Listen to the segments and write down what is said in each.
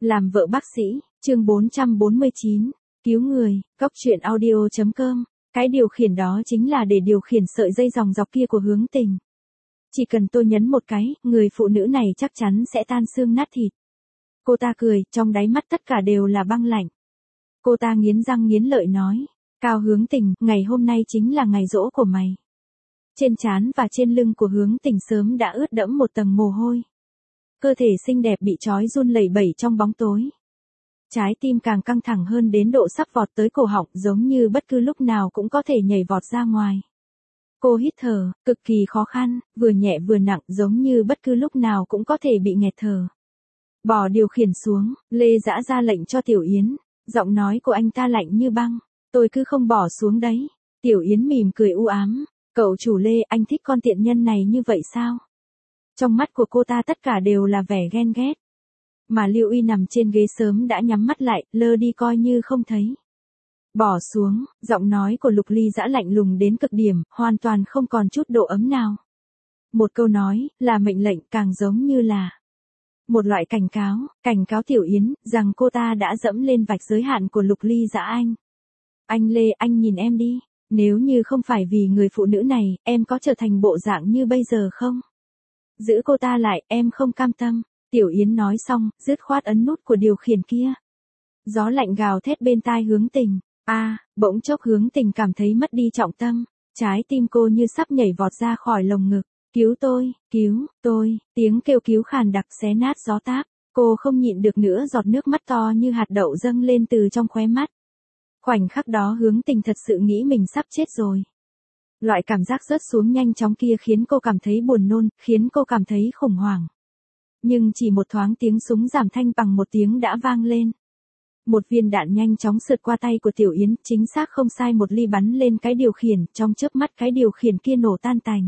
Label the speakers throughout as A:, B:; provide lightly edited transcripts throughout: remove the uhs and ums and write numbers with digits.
A: Làm vợ bác sĩ, chương 449, cứu người, Cóc truyện audio.com. Cái điều khiển đó chính là để điều khiển sợi dây dòng dọc kia của Hướng Tình. Chỉ cần tôi nhấn một cái, người phụ nữ này chắc chắn sẽ tan xương nát thịt. Cô ta cười, trong đáy mắt tất cả đều là băng lạnh. Cô ta nghiến răng nghiến lợi nói, Cao Hướng Tình, ngày hôm nay chính là ngày giỗ của mày. Trên trán và trên lưng của Hướng Tình sớm đã ướt đẫm một tầng mồ hôi. Cơ thể xinh đẹp bị trói run lẩy bẩy trong bóng tối. Trái tim càng căng thẳng hơn đến độ sắp vọt tới cổ họng, giống như bất cứ lúc nào cũng có thể nhảy vọt ra ngoài. Cô hít thở, cực kỳ khó khăn, vừa nhẹ vừa nặng, giống như bất cứ lúc nào cũng có thể bị nghẹt thở. Bỏ điều khiển xuống, Lê Dã ra lệnh cho Tiểu Yến, giọng nói của anh ta lạnh như băng, tôi cứ không bỏ xuống đấy. Tiểu Yến mỉm cười u ám, cậu chủ Lê, anh thích con tiện nhân này như vậy sao? Trong mắt của cô ta tất cả đều là vẻ ghen ghét. Mà Lưu Uy nằm trên ghế sớm đã nhắm mắt lại, lơ đi coi như không thấy. Bỏ xuống, giọng nói của Lục Ly Dã lạnh lùng đến cực điểm, hoàn toàn không còn chút độ ấm nào. Một câu nói, là mệnh lệnh, càng giống như là một loại cảnh cáo Tiểu Yến, rằng cô ta đã dẫm lên vạch giới hạn của Lục Ly Dã anh. Anh Lê, anh nhìn em đi, nếu như không phải vì người phụ nữ này, em có trở thành bộ dạng như bây giờ không? Giữ cô ta lại, em không cam tâm. Tiểu Yến nói xong, dứt khoát ấn nút của điều khiển kia. Gió lạnh gào thét bên tai Hướng Tình. Bỗng chốc Hướng Tình cảm thấy mất đi trọng tâm. Trái tim cô như sắp nhảy vọt ra khỏi lồng ngực. Cứu tôi, tiếng kêu cứu khàn đặc xé nát gió táp. Cô không nhịn được nữa, giọt nước mắt to như hạt đậu dâng lên từ trong khóe mắt. Khoảnh khắc đó Hướng Tình thật sự nghĩ mình sắp chết rồi. Loại cảm giác rớt xuống nhanh chóng kia khiến cô cảm thấy buồn nôn, khiến cô cảm thấy khủng hoảng. Nhưng chỉ một thoáng tiếng súng giảm thanh bằng một tiếng đã vang lên. Một viên đạn nhanh chóng sượt qua tay của Tiểu Yến, chính xác không sai một ly bắn lên cái điều khiển, trong chớp mắt cái điều khiển kia nổ tan tành.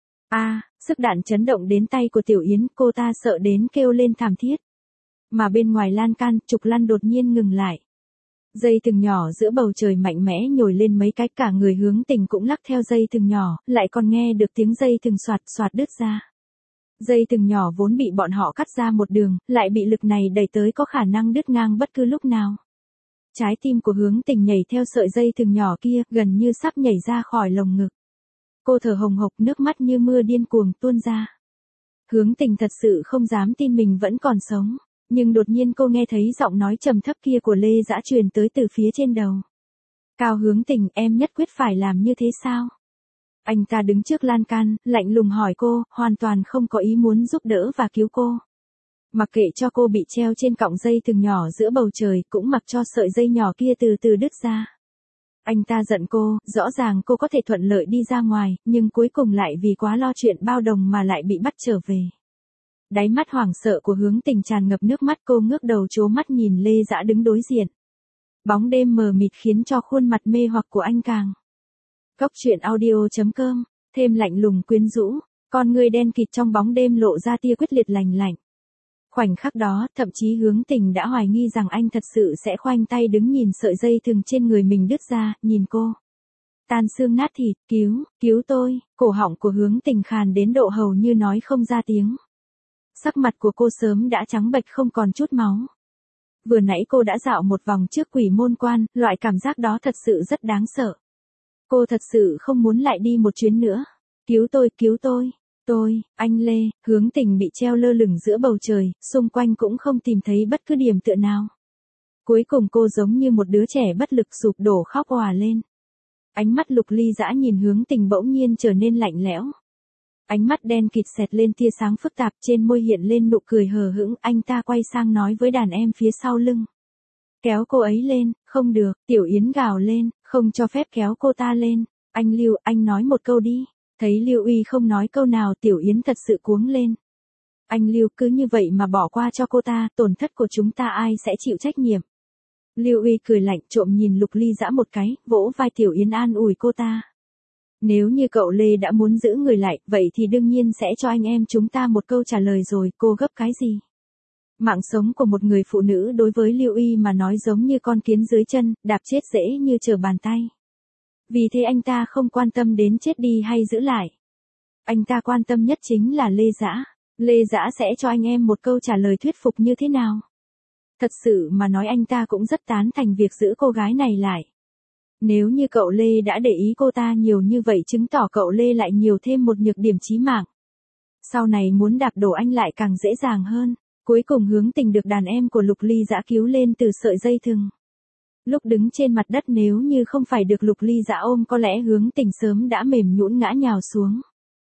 A: Sức đạn chấn động đến tay của Tiểu Yến, cô ta sợ đến kêu lên thảm thiết. Mà bên ngoài lan can, trục lăn đột nhiên ngừng lại. Dây thừng nhỏ giữa bầu trời mạnh mẽ nhồi lên mấy cái, cả người Hướng Tình cũng lắc theo dây thừng nhỏ, lại còn nghe được tiếng dây thừng xoạt xoạt đứt ra. Dây thừng nhỏ vốn bị bọn họ cắt ra một đường, lại bị lực này đẩy tới có khả năng đứt ngang bất cứ lúc nào. Trái tim của Hướng Tình nhảy theo sợi dây thừng nhỏ kia, gần như sắp nhảy ra khỏi lồng ngực. Cô thở hồng hộc, nước mắt như mưa điên cuồng tuôn ra. Hướng Tình thật sự không dám tin mình vẫn còn sống, nhưng đột nhiên cô nghe thấy giọng nói trầm thấp kia của Lê Dã truyền tới từ phía trên đầu. Cao Hướng Tình, em nhất quyết phải làm như thế sao? Anh ta đứng trước lan can, lạnh lùng hỏi cô, hoàn toàn không có ý muốn giúp đỡ và cứu cô. Mặc kệ cho cô bị treo trên cọng dây thừng nhỏ giữa bầu trời, cũng mặc cho sợi dây nhỏ kia từ từ đứt ra. Anh ta giận cô, rõ ràng cô có thể thuận lợi đi ra ngoài, nhưng cuối cùng lại vì quá lo chuyện bao đồng mà lại bị bắt trở về. Đáy mắt hoảng sợ của Hướng Tình tràn ngập nước mắt, cô ngước đầu trố mắt nhìn Lê Dã đứng đối diện. Bóng đêm mờ mịt khiến cho khuôn mặt mê hoặc của anh càng. Cóc truyện audio.com, thêm lạnh lùng quyến rũ, con người đen kịt trong bóng đêm lộ ra tia quyết liệt lành lạnh. Khoảnh khắc đó, thậm chí Hướng Tình đã hoài nghi rằng anh thật sự sẽ khoanh tay đứng nhìn sợi dây thừng trên người mình đứt ra, nhìn cô. Tan xương nát thịt, cứu tôi, cổ họng của Hướng Tình khàn đến độ hầu như nói không ra tiếng. Sắc mặt của cô sớm đã trắng bệch không còn chút máu. Vừa nãy cô đã dạo một vòng trước Quỷ Môn Quan, loại cảm giác đó thật sự rất đáng sợ. Cô thật sự không muốn lại đi một chuyến nữa. Cứu tôi, anh Lê. Hướng Tình bị treo lơ lửng giữa bầu trời, xung quanh cũng không tìm thấy bất cứ điểm tựa nào. Cuối cùng cô giống như một đứa trẻ bất lực sụp đổ khóc òa lên. Ánh mắt Lục Ly Dã nhìn Hướng Tình bỗng nhiên trở nên lạnh lẽo. Ánh mắt đen kịt xẹt lên tia sáng phức tạp, trên môi hiện lên nụ cười hờ hững, anh ta quay sang nói với đàn em phía sau lưng. Kéo cô ấy lên, không được, Tiểu Yến gào lên, không cho phép kéo cô ta lên. Anh Lưu, anh nói một câu đi. Thấy Lưu Uy không nói câu nào, Tiểu Yến thật sự cuống lên. Anh Lưu, cứ như vậy mà bỏ qua cho cô ta, tổn thất của chúng ta ai sẽ chịu trách nhiệm. Lưu Uy cười lạnh, trộm nhìn Lục Ly Dã một cái, vỗ vai Tiểu Yến an ủi cô ta. Nếu như cậu Lê đã muốn giữ người lại, vậy thì đương nhiên sẽ cho anh em chúng ta một câu trả lời rồi, cô gấp cái gì? Mạng sống của một người phụ nữ đối với Lưu Uy mà nói giống như con kiến dưới chân, đạp chết dễ như trở bàn tay. Vì thế anh ta không quan tâm đến chết đi hay giữ lại. Anh ta quan tâm nhất chính là Lê Dã. Lê Dã sẽ cho anh em một câu trả lời thuyết phục như thế nào? Thật sự mà nói anh ta cũng rất tán thành việc giữ cô gái này lại. Nếu như cậu Lê đã để ý cô ta nhiều như vậy chứng tỏ cậu Lê lại nhiều thêm một nhược điểm chí mạng. Sau này muốn đạp đổ anh lại càng dễ dàng hơn. Cuối cùng Hướng Tình được đàn em của Lục Ly Dã cứu lên từ sợi dây thừng. Lúc đứng trên mặt đất nếu như không phải được Lục Ly Dã ôm có lẽ Hướng Tình sớm đã mềm nhũn ngã nhào xuống.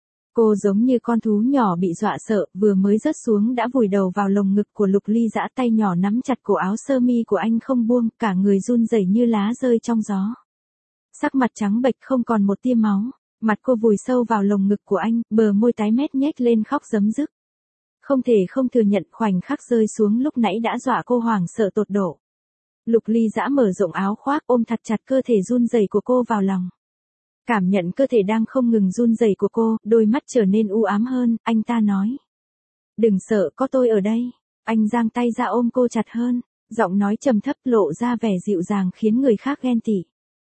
A: Cô giống như con thú nhỏ bị dọa sợ, vừa mới rớt xuống đã vùi đầu vào lồng ngực của Lục Ly Dã, tay nhỏ nắm chặt cổ áo sơ mi của anh không buông, cả người run rẩy như lá rơi trong gió. Sắc mặt trắng bệch không còn một tia máu, mặt cô vùi sâu vào lồng ngực của anh, bờ môi tái mét nhếch lên khóc rấm rứt. Không thể không thừa nhận khoảnh khắc rơi xuống lúc nãy đã dọa cô hoảng sợ tột độ. Lục Ly Dã mở rộng áo khoác ôm thật chặt cơ thể run rẩy của cô vào lòng. Cảm nhận cơ thể đang không ngừng run rẩy của cô, đôi mắt trở nên u ám hơn, anh ta nói. Đừng sợ, có tôi ở đây. Anh giang tay ra ôm cô chặt hơn, giọng nói trầm thấp lộ ra vẻ dịu dàng khiến người khác ghen tị.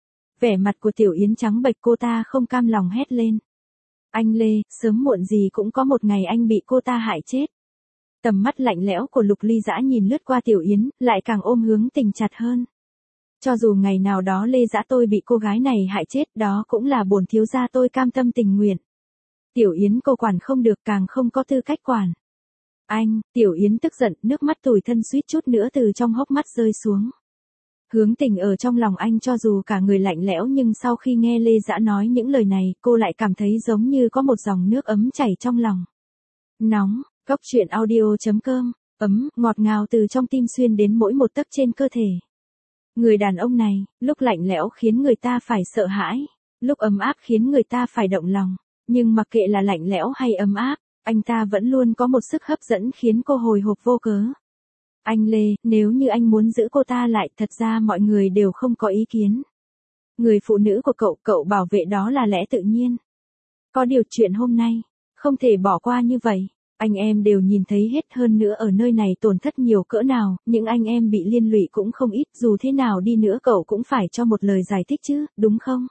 A: Vẻ mặt của Tiểu Yến trắng bệch, cô ta không cam lòng hét lên. Anh Lê, sớm muộn gì cũng có một ngày anh bị cô ta hại chết. Tầm mắt lạnh lẽo của Lục Ly Dã nhìn lướt qua Tiểu Yến, lại càng ôm Hướng Tình chặt hơn. Cho dù ngày nào đó Lê Dã tôi bị cô gái này hại chết, đó cũng là bổn thiếu gia tôi cam tâm tình nguyện. Tiểu Yến cô quản không được, càng không có tư cách quản. Anh, Tiểu Yến tức giận, nước mắt tủi thân suýt chút nữa từ trong hốc mắt rơi xuống. Hướng Tình ở trong lòng anh cho dù cả người lạnh lẽo nhưng sau khi nghe Lê Dã nói những lời này, cô lại cảm thấy giống như có một dòng nước ấm chảy trong lòng. Nóng, Cốc Truyện Audio.com, ấm, ngọt ngào từ trong tim xuyên đến mỗi một tấc trên cơ thể. Người đàn ông này, lúc lạnh lẽo khiến người ta phải sợ hãi, lúc ấm áp khiến người ta phải động lòng, nhưng mặc kệ là lạnh lẽo hay ấm áp, anh ta vẫn luôn có một sức hấp dẫn khiến cô hồi hộp vô cớ. Anh Lê, nếu như anh muốn giữ cô ta lại, thật ra mọi người đều không có ý kiến. Người phụ nữ của cậu bảo vệ đó là lẽ tự nhiên. Có điều chuyện hôm nay, không thể bỏ qua như vậy. Anh em đều nhìn thấy hết, hơn nữa ở nơi này tổn thất nhiều cỡ nào, những anh em bị liên lụy cũng không ít, dù thế nào đi nữa cậu cũng phải cho một lời giải thích chứ, đúng không?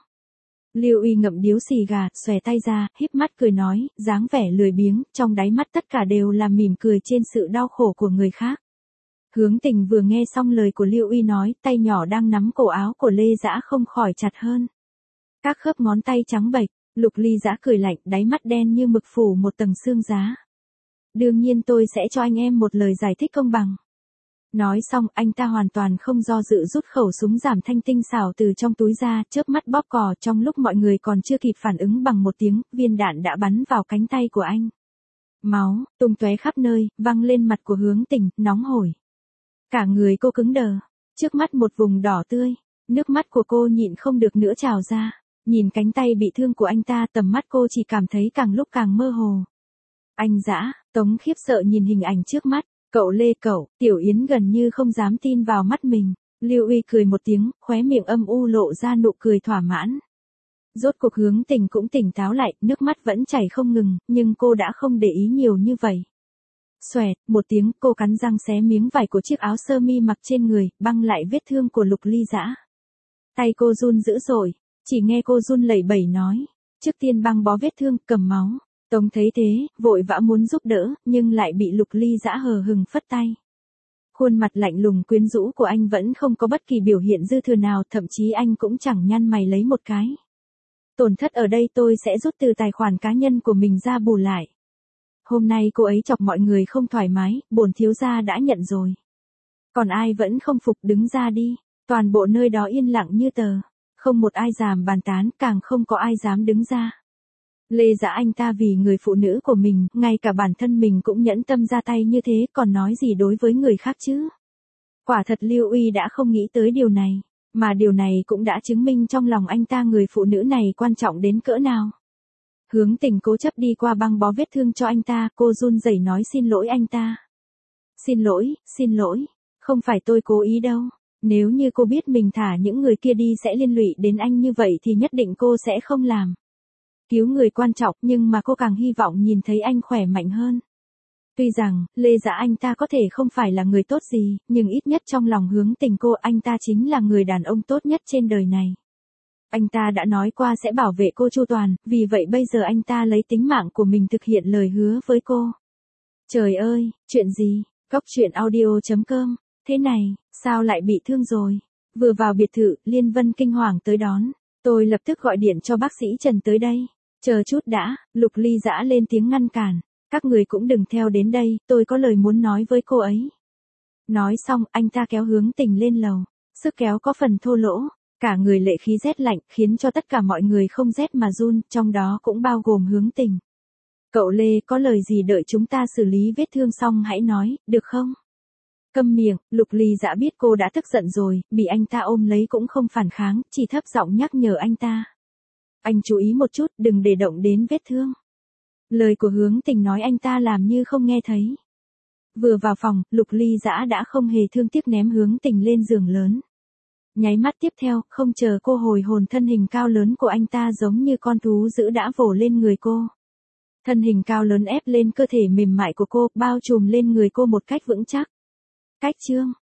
A: Lưu Uy ngậm điếu xì gà, xòe tay ra, híp mắt cười nói, dáng vẻ lười biếng, trong đáy mắt tất cả đều là mỉm cười trên sự đau khổ của người khác. Hướng Tình vừa nghe xong lời của Lưu Uy nói, tay nhỏ đang nắm cổ áo của Lê Dã không khỏi chặt hơn. Các khớp ngón tay trắng bệch, Lục Ly Dã cười lạnh, đáy mắt đen như mực phủ một tầng sương giá. Đương nhiên tôi sẽ cho anh em một lời giải thích công bằng. Nói xong, anh ta hoàn toàn không do dự rút khẩu súng giảm thanh tinh xảo từ trong túi ra, chớp mắt bóp cò, trong lúc mọi người còn chưa kịp phản ứng bằng một tiếng, viên đạn đã bắn vào cánh tay của anh. Máu, tung tóe khắp nơi, văng lên mặt của Hướng Tình, nóng hổi. Cả người cô cứng đờ, trước mắt một vùng đỏ tươi, nước mắt của cô nhịn không được nữa trào ra, nhìn cánh tay bị thương của anh ta, tầm mắt cô chỉ cảm thấy càng lúc càng mơ hồ. Anh Dã, Tống khiếp sợ nhìn hình ảnh trước mắt, cậu Lê Tiểu Yến gần như không dám tin vào mắt mình, Lưu Uy cười một tiếng, khóe miệng âm u lộ ra nụ cười thỏa mãn. Rốt cuộc Hướng Tình cũng tỉnh táo lại, nước mắt vẫn chảy không ngừng, nhưng cô đã không để ý nhiều như vậy. Xoẹt, một tiếng, cô cắn răng xé miếng vải của chiếc áo sơ mi mặc trên người, băng lại vết thương của Lục Ly Dã. Tay cô run dữ dội, chỉ nghe cô run lẩy bẩy nói, trước tiên băng bó vết thương, cầm máu. Tống thấy thế, vội vã muốn giúp đỡ, nhưng lại bị Lục Ly Dã hờ hừng phất tay. Khuôn mặt lạnh lùng quyến rũ của anh vẫn không có bất kỳ biểu hiện dư thừa nào, thậm chí anh cũng chẳng nhăn mày lấy một cái. Tổn thất ở đây tôi sẽ rút từ tài khoản cá nhân của mình ra bù lại. Hôm nay cô ấy chọc mọi người không thoải mái, bổn thiếu gia đã nhận rồi. Còn ai vẫn không phục đứng ra đi, toàn bộ nơi đó yên lặng như tờ, không một ai dám bàn tán, càng không có ai dám đứng ra. Lê Dã anh ta vì người phụ nữ của mình, ngay cả bản thân mình cũng nhẫn tâm ra tay như thế, còn nói gì đối với người khác chứ? Quả thật Lưu Uy đã không nghĩ tới điều này, mà điều này cũng đã chứng minh trong lòng anh ta người phụ nữ này quan trọng đến cỡ nào. Hướng Tình cố chấp đi qua băng bó vết thương cho anh ta, cô run rẩy nói xin lỗi anh ta. Xin lỗi, không phải tôi cố ý đâu. Nếu như cô biết mình thả những người kia đi sẽ liên lụy đến anh như vậy thì nhất định cô sẽ không làm. Cứu người quan trọng, nhưng mà cô càng hy vọng nhìn thấy anh khỏe mạnh hơn. Tuy rằng, Lê Dã anh ta có thể không phải là người tốt gì, nhưng ít nhất trong lòng Hướng Tình cô, anh ta chính là người đàn ông tốt nhất trên đời này. Anh ta đã nói qua sẽ bảo vệ cô chu toàn, vì vậy bây giờ anh ta lấy tính mạng của mình thực hiện lời hứa với cô. Trời ơi, chuyện gì? Cốc Truyện Audio.com Thế này, sao lại bị thương rồi? Vừa vào biệt thự, Liên Vân kinh hoàng tới đón. Tôi lập tức gọi điện cho bác sĩ Trần tới đây. Chờ chút đã, Lục Ly Dã lên tiếng ngăn cản. Các người cũng đừng theo đến đây, tôi có lời muốn nói với cô ấy. Nói xong, anh ta kéo Hướng Tình lên lầu. Sức kéo có phần thô lỗ, cả người lệ khí rét lạnh, khiến cho tất cả mọi người không rét mà run, trong đó cũng bao gồm Hướng Tình. Cậu Lê, có lời gì đợi chúng ta xử lý vết thương xong hãy nói, được không? Câm miệng, Lục Ly Dã biết cô đã tức giận rồi, bị anh ta ôm lấy cũng không phản kháng, chỉ thấp giọng nhắc nhở anh ta. Anh chú ý một chút, đừng để động đến vết thương. Lời của Hướng Tình nói anh ta làm như không nghe thấy. Vừa vào phòng, Lục Ly Dã đã không hề thương tiếc ném Hướng Tình lên giường lớn. Nháy mắt tiếp theo, không chờ cô hồi hồn, thân hình cao lớn của anh ta giống như con thú dữ đã vồ lên người cô. Thân hình cao lớn ép lên cơ thể mềm mại của cô, bao trùm lên người cô một cách vững chắc. Cách chương